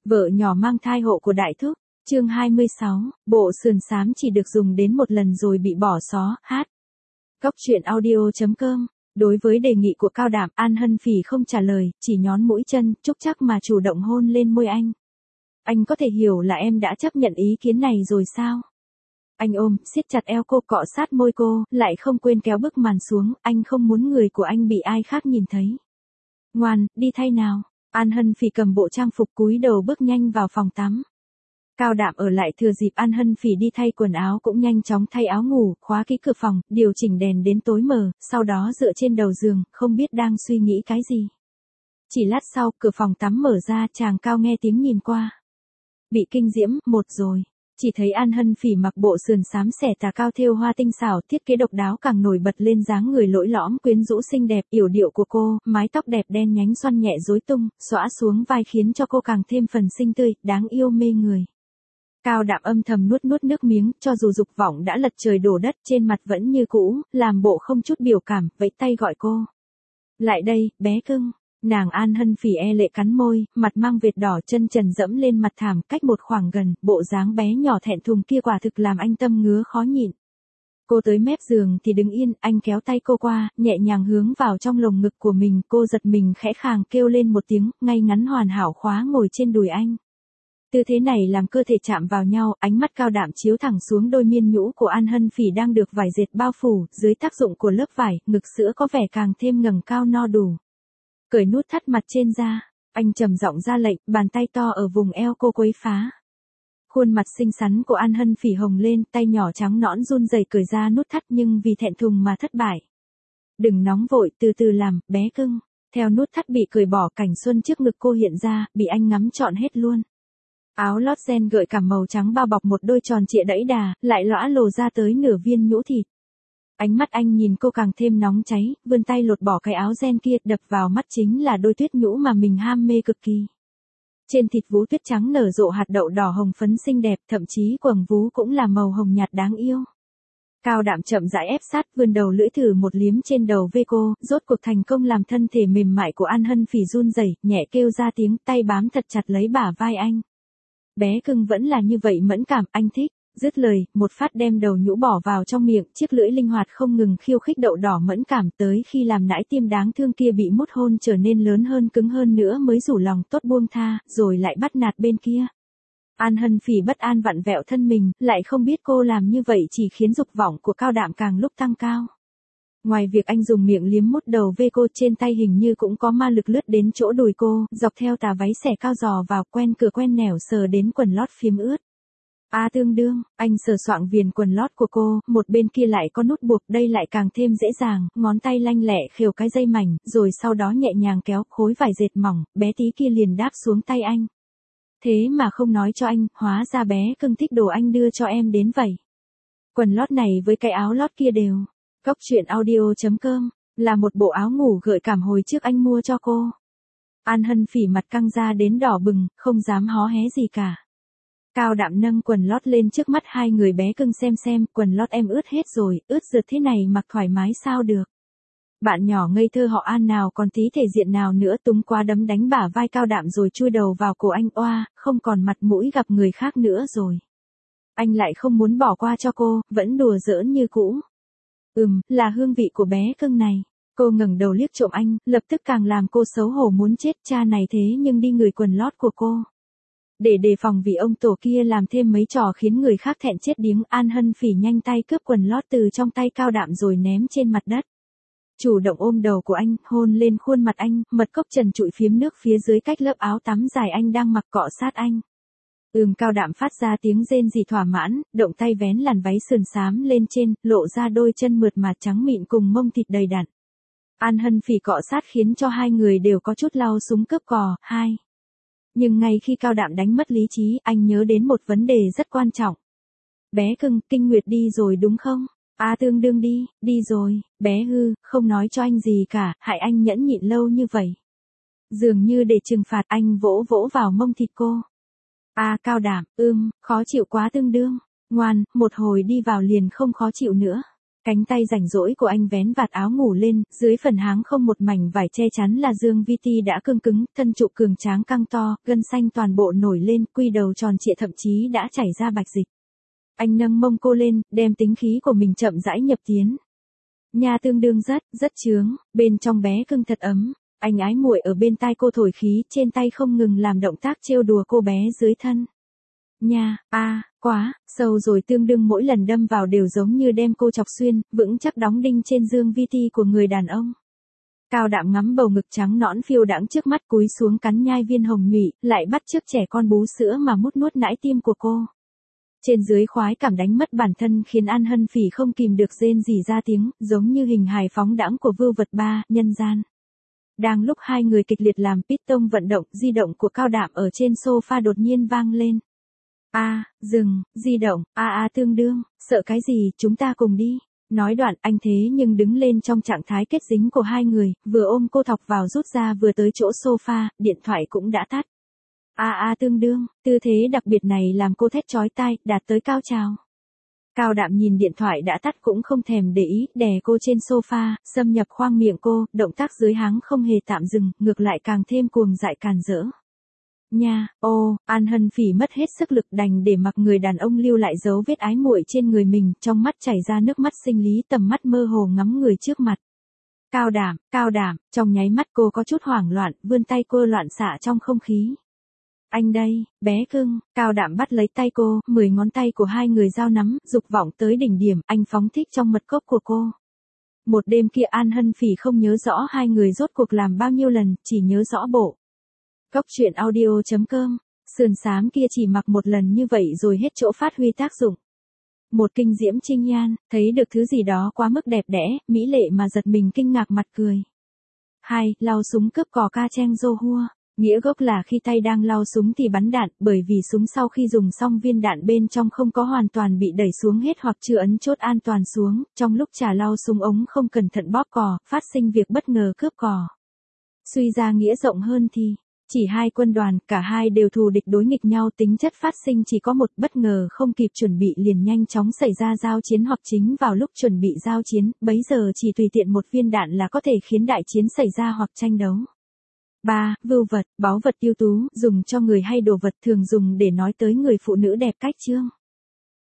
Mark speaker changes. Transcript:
Speaker 1: Vợ nhỏ mang thai hộ của đại thúc, chương 26, bộ sườn xám chỉ được dùng đến một lần rồi bị bỏ xó, hát. Góc truyện audio.com. Đối với đề nghị của Cao Đạm, An Hân Phỉ không trả lời, chỉ nhón mũi chân, chúc chắc mà chủ động hôn lên môi anh. Anh có thể hiểu là em đã chấp nhận ý kiến này rồi sao? Anh ôm, siết chặt eo cô, cọ sát môi cô, lại không quên kéo bức màn xuống, anh không muốn người của anh bị ai khác nhìn thấy. Ngoan, đi thay nào. An Hân Phỉ cầm bộ trang phục cúi đầu bước nhanh vào phòng tắm. Cao Đạm ở lại thừa dịp An Hân Phỉ đi thay quần áo cũng nhanh chóng thay áo ngủ, khóa kỹ cửa phòng, điều chỉnh đèn đến tối mờ, sau đó dựa trên đầu giường, không biết đang suy nghĩ cái gì. Chỉ lát sau, cửa phòng tắm mở ra, chàng Cao nghe tiếng nhìn qua. Bị kinh diễm, một rồi. Chỉ thấy An Hân Phỉ mặc bộ sườn xám xẻ tà cao thêu hoa tinh xảo, thiết kế độc đáo càng nổi bật lên dáng người lỗi lõm quyến rũ xinh đẹp, yểu điệu của cô, mái tóc đẹp đen nhánh xoăn nhẹ rối tung, xõa xuống vai khiến cho cô càng thêm phần xinh tươi, đáng yêu mê người. Cao Đạm âm thầm nuốt nước miếng, cho dù dục vọng đã lật trời đổ đất, trên mặt vẫn như cũ, làm bộ không chút biểu cảm, vẫy tay gọi cô. Lại đây, bé cưng. Nàng An Hân Phỉ e lệ cắn môi, mặt mang vệt đỏ, chân trần dẫm lên mặt thảm, cách một khoảng gần, bộ dáng bé nhỏ thẹn thùng kia quả thực làm anh tâm ngứa khó nhịn. Cô tới mép giường thì đứng yên, anh kéo tay cô qua, nhẹ nhàng hướng vào trong lồng ngực của mình, cô giật mình khẽ khàng kêu lên một tiếng, ngay ngắn hoàn hảo khóa ngồi trên đùi anh. Tư thế này làm cơ thể chạm vào nhau, ánh mắt Cao Đạm chiếu thẳng xuống đôi miên nhũ của An Hân Phỉ đang được vải dệt bao phủ, dưới tác dụng của lớp vải, ngực sữa có vẻ càng thêm ngẩng cao no đủ. Cởi nút thắt mặt trên ra, anh trầm giọng ra lệnh, bàn tay to ở vùng eo cô quấy phá. Khuôn mặt xinh xắn của An Hân Phỉ hồng lên, tay nhỏ trắng nõn run rẩy cởi ra nút thắt nhưng vì thẹn thùng mà thất bại. Đừng nóng vội, từ từ làm, bé cưng. Theo nút thắt bị cởi bỏ, cảnh xuân trước ngực cô hiện ra, bị anh ngắm trọn hết luôn. Áo lót ren gợi cảm màu trắng bao bọc một đôi tròn trịa đẫy đà, lại lõa lồ ra tới nửa viên nhũ thịt. Ánh mắt anh nhìn cô càng thêm nóng cháy, vươn tay lột bỏ cái áo ren kia, đập vào mắt chính là đôi tuyết nhũ mà mình ham mê cực kỳ. Trên thịt vú tuyết trắng nở rộ hạt đậu đỏ hồng phấn xinh đẹp, thậm chí quầng vú cũng là màu hồng nhạt đáng yêu. Cao Đạm chậm rãi ép sát, vươn đầu lưỡi thử một liếm trên đầu vê cô, rốt cuộc thành công làm thân thể mềm mại của An Hân Phỉ run rẩy, nhẹ kêu ra tiếng, tay bám thật chặt lấy bả vai anh. Bé cưng vẫn là như vậy mẫn cảm, anh thích. Dứt lời, một phát đem đầu nhũ bỏ vào trong miệng, chiếc lưỡi linh hoạt không ngừng khiêu khích đậu đỏ mẫn cảm, tới khi làm nãi tim đáng thương kia bị mút hôn trở nên lớn hơn cứng hơn nữa mới rủ lòng tốt buông tha, rồi lại bắt nạt bên kia. An Hân Phỉ bất an vặn vẹo thân mình, lại không biết cô làm như vậy chỉ khiến dục vọng của Cao Đạm càng lúc tăng cao. Ngoài việc anh dùng miệng liếm mút đầu vê cô, trên tay hình như cũng có ma lực lướt đến chỗ đùi cô, dọc theo tà váy xẻ cao giò vào, quen cửa quen nẻo sờ đến quần lót phím ướt. Tương đương, anh sờ soạng viền quần lót của cô, một bên kia lại có nút buộc, đây lại càng thêm dễ dàng, ngón tay lanh lẹ khều cái dây mảnh, rồi sau đó nhẹ nhàng kéo, khối vải dệt mỏng, bé tí kia liền đáp xuống tay anh. Thế mà không nói cho anh, hóa ra bé cưng thích đồ anh đưa cho em đến vậy. Quần lót này với cái áo lót kia đều. Góc truyện audio.com, là một bộ áo ngủ gợi cảm hồi trước anh mua cho cô. An Hân Phỉ mặt căng ra đến đỏ bừng, không dám hó hé gì cả. Cao Đạm nâng quần lót lên trước mắt hai người, bé cưng xem, quần lót em ướt hết rồi, ướt rượt thế này mặc thoải mái sao được. Bạn nhỏ ngây thơ họ An nào còn tí thể diện nào nữa, túm qua đấm đánh bả vai Cao Đạm rồi chui đầu vào cổ anh, oa, không còn mặt mũi gặp người khác nữa rồi. Anh lại không muốn bỏ qua cho cô, vẫn đùa giỡn như cũ. Là hương vị của bé cưng này. Cô ngẩng đầu liếc trộm anh, lập tức càng làm cô xấu hổ muốn chết, cha này thế nhưng đi ngửi quần lót của cô. Để đề phòng vì ông tổ kia làm thêm mấy trò khiến người khác thẹn chết điếng, An Hân Phỉ nhanh tay cướp quần lót từ trong tay Cao Đạm rồi ném trên mặt đất. Chủ động ôm đầu của anh, hôn lên khuôn mặt anh, mật cốc trần trụi phiếm nước phía dưới cách lớp áo tắm dài anh đang mặc, cọ sát anh. Cao Đạm phát ra tiếng rên rỉ thỏa mãn, động tay vén làn váy sườn xám lên trên, lộ ra đôi chân mượt mà trắng mịn cùng mông thịt đầy đặn. An Hân Phỉ cọ sát khiến cho hai người đều có chút lau súng cướp cò. Nhưng ngay khi Cao Đạm đánh mất lý trí, anh nhớ đến một vấn đề rất quan trọng. Bé cưng, kinh nguyệt đi rồi đúng không? Tương đương đi rồi, bé hư, không nói cho anh gì cả, hại anh nhẫn nhịn lâu như vậy. Dường như để trừng phạt, anh vỗ vỗ vào mông thịt cô. Cao Đạm, khó chịu quá tương đương. Ngoan, một hồi đi vào liền không khó chịu nữa. Cánh tay rảnh rỗi của anh vén vạt áo ngủ lên, dưới phần háng không một mảnh vải che chắn là dương VT đã cương cứng, thân trụ cường tráng căng to, gân xanh toàn bộ nổi lên, quy đầu tròn trịa thậm chí đã chảy ra bạch dịch. Anh nâng mông cô lên, đem tính khí của mình chậm rãi nhập tiến. Nha tương đương rất chướng, bên trong bé cưng thật ấm. Anh ái muội ở bên tai cô thổi khí, trên tay không ngừng làm động tác trêu đùa cô bé dưới thân. Nha, quá, sâu rồi tương đương mỗi lần đâm vào đều giống như đem cô chọc xuyên, vững chắc đóng đinh trên dương VT của người đàn ông. Cao Đạm ngắm bầu ngực trắng nõn phiêu đãng trước mắt cúi xuống cắn nhai viên hồng nhụy, lại bắt chước trẻ con bú sữa mà mút nuốt nãi tim của cô. Trên dưới khoái cảm đánh mất bản thân khiến An Hân Phỉ không kìm được rên rỉ ra tiếng, giống như hình hài phóng đãng của vưu vật ba, nhân gian. Đang lúc hai người kịch liệt làm piston vận động, di động của Cao Đạm ở trên sofa đột nhiên vang lên. Dừng, di động, tương đương, sợ cái gì, chúng ta cùng đi. Nói đoạn anh thế nhưng đứng lên trong trạng thái kết dính của hai người, vừa ôm cô thọc vào rút ra vừa tới chỗ sofa, điện thoại cũng đã tắt. Tương đương, tư thế đặc biệt này làm cô thét chói tai, đạt tới cao trào. Cao Đạm nhìn điện thoại đã tắt cũng không thèm để ý, đè cô trên sofa, xâm nhập khoang miệng cô, động tác dưới háng không hề tạm dừng, ngược lại càng thêm cuồng dại càn rỡ. Nha, An Hân Phỉ mất hết sức lực đành để mặc người đàn ông lưu lại dấu vết ái muội trên người mình, trong mắt chảy ra nước mắt sinh lý, tầm mắt mơ hồ ngắm người trước mặt. Cao Đạm, trong nháy mắt cô có chút hoảng loạn, vươn tay cô loạn xạ trong không khí. Anh đây, bé cưng, Cao Đạm bắt lấy tay cô, 10 ngón tay của hai người giao nắm, dục vọng tới đỉnh điểm, anh phóng thích trong mật cốc của cô. Một đêm kia An Hân Phỉ không nhớ rõ hai người rốt cuộc làm bao nhiêu lần, chỉ nhớ rõ bộ. Cốc truyện audio.com, sườn xám kia chỉ mặc một lần như vậy rồi hết chỗ phát huy tác dụng. Một kinh diễm trinh nhan, thấy được thứ gì đó quá mức đẹp đẽ, mỹ lệ mà giật mình kinh ngạc mặt cười. 2. Lau súng cướp cò ca cheng dô hua. Nghĩa gốc là khi tay đang lau súng thì bắn đạn, bởi vì súng sau khi dùng xong viên đạn bên trong không có hoàn toàn bị đẩy xuống hết hoặc chưa ấn chốt an toàn xuống, trong lúc trả lau súng ống không cẩn thận bóp cò, phát sinh việc bất ngờ cướp cò. Suy ra nghĩa rộng hơn thì, chỉ hai quân đoàn, cả hai đều thù địch đối nghịch nhau, tính chất phát sinh chỉ có một, bất ngờ không kịp chuẩn bị liền nhanh chóng xảy ra giao chiến hoặc chính vào lúc chuẩn bị giao chiến, bấy giờ chỉ tùy tiện một viên đạn là có thể khiến đại chiến xảy ra hoặc tranh đấu. 3. Vưu vật, báu vật ưu tú, dùng cho người hay đồ vật, thường dùng để nói tới người phụ nữ đẹp cách trương.